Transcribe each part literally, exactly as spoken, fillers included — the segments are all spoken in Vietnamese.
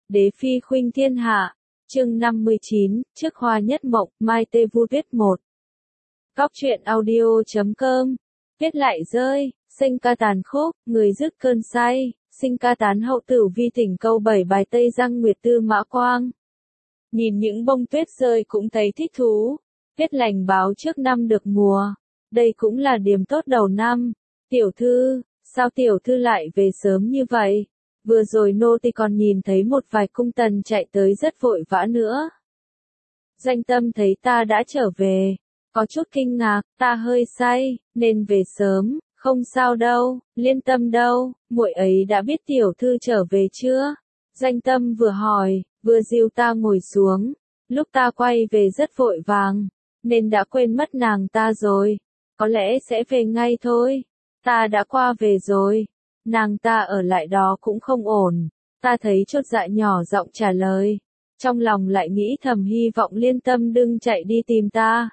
Đế phi khuynh thiên hạ. Chương năm mươi chín, trước hoa nhất mộng, Mai Tê Vu Tuyết một. Góc truyện audio chấm com. Viết lại rơi, sinh ca tàn khúc, người dứt cơn say, sinh ca tán hậu tử vi tỉnh câu bảy bài Tây Giang Nguyệt Tư Mã Quang. Nhìn những bông tuyết rơi cũng thấy thích thú. Viết lành báo trước năm được mùa. Đây cũng là điểm tốt đầu năm. Tiểu thư, sao tiểu thư lại về sớm như vậy? Vừa rồi nô tỳ còn nhìn thấy một vài cung tần chạy tới rất vội vã nữa. Doanh Tâm thấy ta đã trở về, có chút kinh ngạc, ta hơi say, nên về sớm, không sao đâu. Liên Tâm đâu, muội ấy đã biết tiểu thư trở về chưa? Doanh Tâm vừa hỏi, vừa dìu ta ngồi xuống, lúc ta quay về rất vội vàng, nên đã quên mất nàng ta rồi, có lẽ sẽ về ngay thôi. Ta đã qua về rồi. Nàng ta ở lại đó cũng không ổn. Ta thấy chột dạ nhỏ giọng trả lời. Trong lòng lại nghĩ thầm hy vọng Liên Tâm đừng chạy đi tìm ta.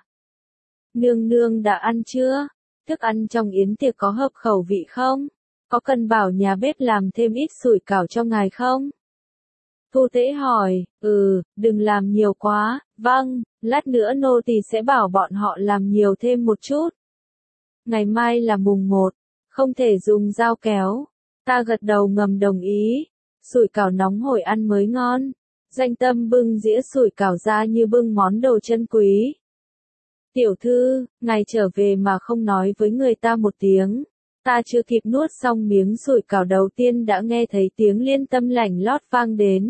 Nương nương đã ăn chưa? Thức ăn trong yến tiệc có hợp khẩu vị không? Có cần bảo nhà bếp làm thêm ít sủi cảo cho ngài không? Thu Tế hỏi, ừ, đừng làm nhiều quá, vâng, lát nữa nô tỳ sẽ bảo bọn họ làm nhiều thêm một chút. Ngày mai là mùng một. Không thể dùng dao kéo. Ta gật đầu ngầm đồng ý. Sủi cảo nóng hổi ăn mới ngon. Doanh Tâm bưng dĩa sủi cảo ra như bưng món đồ chân quý. Tiểu thư, ngài trở về mà không nói với người ta một tiếng. Ta chưa kịp nuốt xong miếng sủi cảo đầu tiên đã nghe thấy tiếng Liên Tâm lảnh lót vang đến.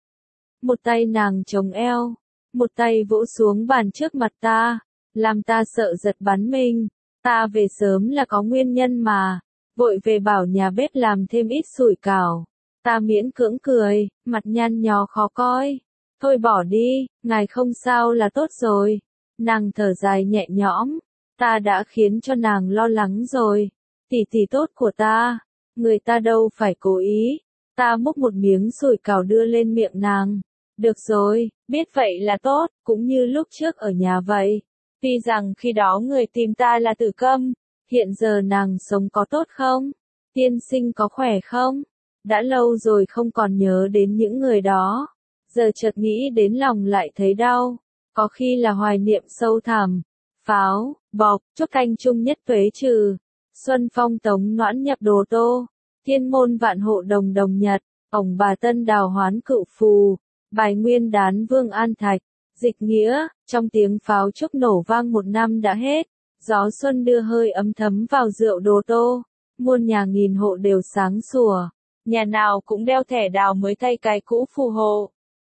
Một tay nàng chống eo, một tay vỗ xuống bàn trước mặt ta, làm ta sợ giật bắn mình. Ta về sớm là có nguyên nhân mà, vội về bảo nhà bếp làm thêm ít sủi cảo. Ta miễn cưỡng cười, mặt nhăn nhó khó coi. Thôi bỏ đi, ngài không sao là tốt rồi. Nàng thở dài nhẹ nhõm, ta đã khiến cho nàng lo lắng rồi. Tỷ tỷ tốt của ta, người ta đâu phải cố ý. Ta múc một miếng sủi cảo đưa lên miệng nàng. Được rồi, biết vậy là tốt, cũng như lúc trước ở nhà vậy. Tuy rằng khi đó người tìm ta là Tử Câm, hiện giờ nàng sống có tốt không? Tiên sinh có khỏe không? Đã lâu rồi không còn nhớ đến những người đó. Giờ chợt nghĩ đến lòng lại thấy đau. Có khi là hoài niệm sâu thẳm. Pháo, bọc, chúc canh chung nhất tuế trừ. Xuân phong tống noãn nhập đồ tô. Thiên môn vạn hộ đồng đồng nhật. Ổng bà tân đào hoán cựu phù. Bài nguyên đán vương an thạch. Dịch nghĩa, trong tiếng pháo trúc nổ vang một năm đã hết, gió xuân đưa hơi ấm thấm vào rượu đồ tô, muôn nhà nghìn hộ đều sáng sủa, nhà nào cũng đeo thẻ đào mới thay cái cũ phù hộ.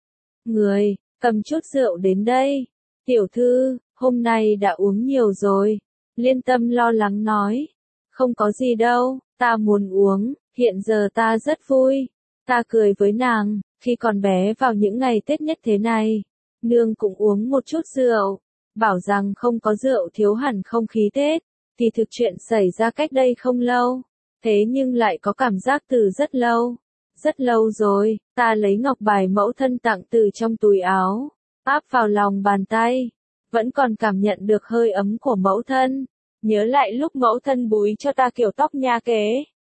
Người, cầm chút rượu đến đây. Tiểu thư, hôm nay đã uống nhiều rồi. Liên Tâm lo lắng nói. Không có gì đâu, ta muốn uống, hiện giờ ta rất vui. Ta cười với nàng, khi còn bé vào những ngày Tết nhất thế này. Nương cũng uống một chút rượu, bảo rằng không có rượu thiếu hẳn không khí Tết, thì thực chuyện xảy ra cách đây không lâu, thế nhưng lại có cảm giác từ rất lâu, rất lâu rồi. Ta lấy ngọc bài mẫu thân tặng từ trong túi áo, áp vào lòng bàn tay, vẫn còn cảm nhận được hơi ấm của mẫu thân, nhớ lại lúc mẫu thân búi cho ta kiểu tóc nha kế,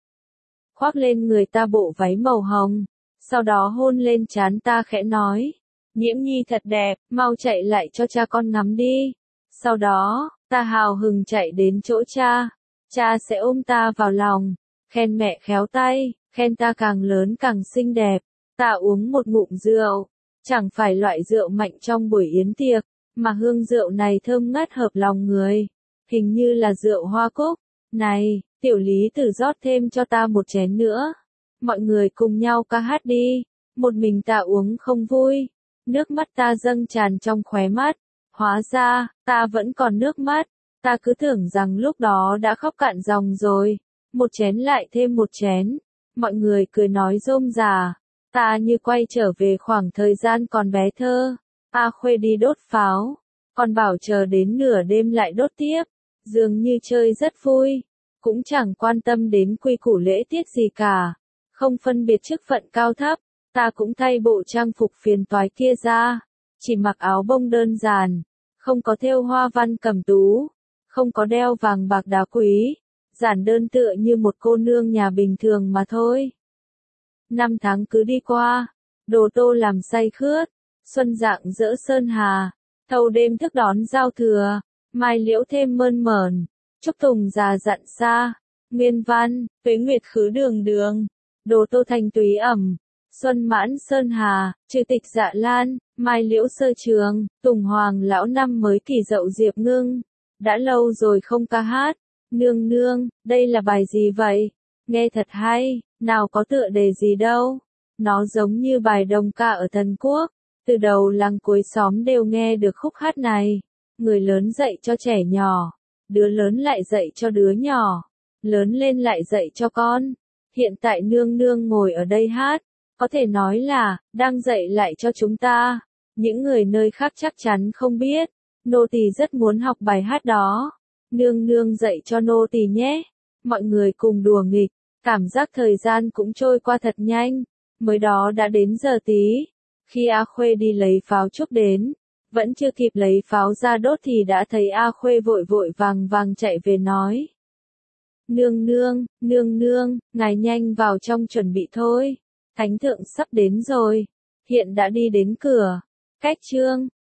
khoác lên người ta bộ váy màu hồng, sau đó hôn lên trán ta khẽ nói. Nhiễm nhi thật đẹp, mau chạy lại cho cha con ngắm đi. Sau đó, ta hào hừng chạy đến chỗ cha. Cha sẽ ôm ta vào lòng, khen mẹ khéo tay, khen ta càng lớn càng xinh đẹp. Ta uống một ngụm rượu, chẳng phải loại rượu mạnh trong buổi yến tiệc, mà hương rượu này thơm ngát hợp lòng người. Hình như là rượu hoa cúc. Này, tiểu lý tử rót thêm cho ta một chén nữa. Mọi người cùng nhau ca hát đi. Một mình ta uống không vui. Nước mắt ta dâng tràn trong khóe mắt, hóa ra, ta vẫn còn nước mắt, ta cứ tưởng rằng lúc đó đã khóc cạn dòng rồi, một chén lại thêm một chén, mọi người cười nói rôm rả, ta như quay trở về khoảng thời gian còn bé thơ, A Khuê đi đốt pháo, còn bảo chờ đến nửa đêm lại đốt tiếp, dường như chơi rất vui, cũng chẳng quan tâm đến quy củ lễ tiết gì cả, không phân biệt chức phận cao thấp. Ta cũng thay bộ trang phục phiền toái kia ra, chỉ mặc áo bông đơn giản, không có thêu hoa văn cẩm tú, không có đeo vàng bạc đá quý, giản đơn tựa như một cô nương nhà bình thường mà thôi. Năm tháng cứ đi qua, đồ tô làm say khướt, xuân dạng dỡ sơn hà, thâu đêm thức đón giao thừa, mai liễu thêm mơn mởn, trúc tùng già dặn xa, nguyên văn, tuế nguyệt khứ đường đường, đồ tô thành túy ẩm, xuân mãn sơn hà, trừ tịch dạ lan, mai liễu sơ trường, tùng hoàng lão năm mới kỷ dậu diệp ngưng, đã lâu rồi không ca hát, nương nương, đây là bài gì vậy? Nghe thật hay, nào có tựa đề gì đâu, nó giống như bài đồng ca ở Thần Quốc, từ đầu làng cuối xóm đều nghe được khúc hát này, người lớn dạy cho trẻ nhỏ, đứa lớn lại dạy cho đứa nhỏ, lớn lên lại dạy cho con, hiện tại nương nương ngồi ở đây hát, có thể nói là, đang dạy lại cho chúng ta, những người nơi khác chắc chắn không biết, nô tỳ rất muốn học bài hát đó, nương nương dạy cho nô tỳ nhé, mọi người cùng đùa nghịch, cảm giác thời gian cũng trôi qua thật nhanh, mới đó đã đến giờ tí, khi A Khuê đi lấy pháo trúc đến, vẫn chưa kịp lấy pháo ra đốt thì đã thấy A Khuê vội vội vàng vàng chạy về nói. Nương nương, nương nương, ngài nhanh vào trong chuẩn bị thôi, thánh thượng sắp đến rồi, hiện đã đi đến cửa, cách trương,